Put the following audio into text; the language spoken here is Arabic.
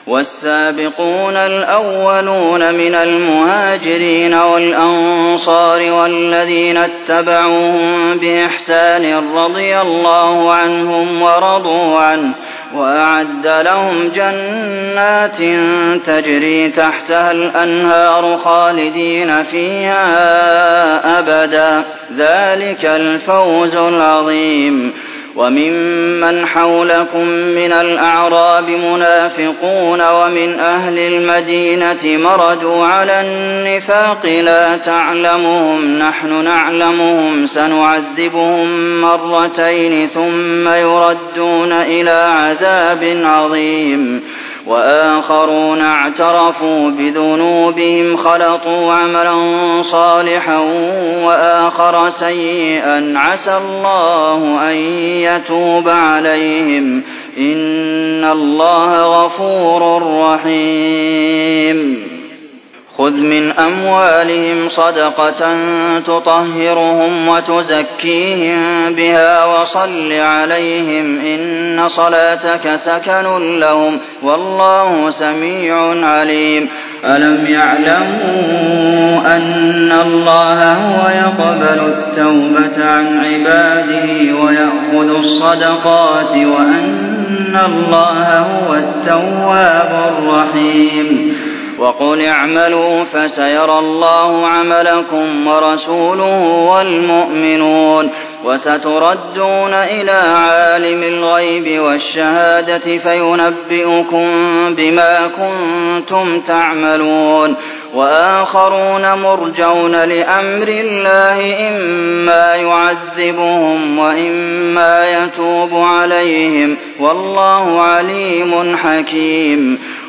وَالسَّابِقُونَ الْأَوَّلُونَ مِنَ الْمُهَاجِرِينَ وَالْأَنصَارِ وَالَّذِينَ اتَّبَعُوهُم بِإِحْسَانٍ رَّضِيَ اللَّهُ عَنْهُمْ وَرَضُوا عَنْهُ وَأَعَدَّ لَهُمْ جَنَّاتٍ تَجْرِي تَحْتَهَا الْأَنْهَارُ خَالِدِينَ فِيهَا أَبَدًا ۚ ذَٰلِكَ الْفَوْزُ الْعَظِيمُ. وَمِمَّنْ حَوْلَكُم مِّنَ الْأَعْرَابِ مُنَافِقُونَ وَمِنْ أَهْلِ الْمَدِينَةِ مَرَدُوا عَلَى النِّفَاقِ لَا تَعْلَمُهُمْ نَحْنُ نَعْلَمُهُمْ سَنُعَذِّبُهُم مَّرَّتَيْنِ ثُمَّ يُرَدُّونَ إِلَىٰ عَذَابٍ عَظِيمٍ. وَآخَرُونَ اعْتَرَفُوا بِذُنُوبِهِمْ خَلَطُوا عَمَلًا صَالِحًا وَآخَرَ سَيِّئًا عَسَى اللَّهُ أَن يَتُوبَ عَلَيْهِمْ ۚ إِنَّ اللَّهَ غَفُورٌ رَّحِيمٌ. خُذْ مِنْ أَمْوَالِهِمْ صَدَقَةً تُطَهِّرُهُمْ وَتُزَكِّيهِم بِهَا وَصَلِّ عَلَيْهِمْ ۖ إِنَّ صَلَاتَكَ سَكَنٌ لَّهُمْ ۗ وَاللَّهُ سَمِيعٌ عَلِيمٌ. أَلَمْ يَعْلَمُوا أَنَّ اللَّهَ هُوَ يَقْبَلُ التَّوْبَةَ عَنْ عِبَادِهِ وَيَأْخُذُ الصَّدَقَاتِ وَأَنَّ اللَّهَ هُوَ التَّوَّابُ الرَّحِيمُ. وَقُلِ اعْمَلُوا فَسَيَرَى اللَّهُ عَمَلَكُمْ وَرَسُولُهُ وَالْمُؤْمِنُونَ ۖ وَسَتُرَدُّونَ إِلَىٰ عَالِمِ الْغَيْبِ وَالشَّهَادَةِ فَيُنَبِّئُكُم بِمَا كُنتُمْ تَعْمَلُونَ. وَآخَرُونَ مُرْجَوْنَ لِأَمْرِ اللَّهِ إِمَّا يُعَذِّبُهُمْ وَإِمَّا يَتُوبُ عَلَيْهِمْ ۗ وَاللَّهُ عَلِيمٌ حَكِيمٌ.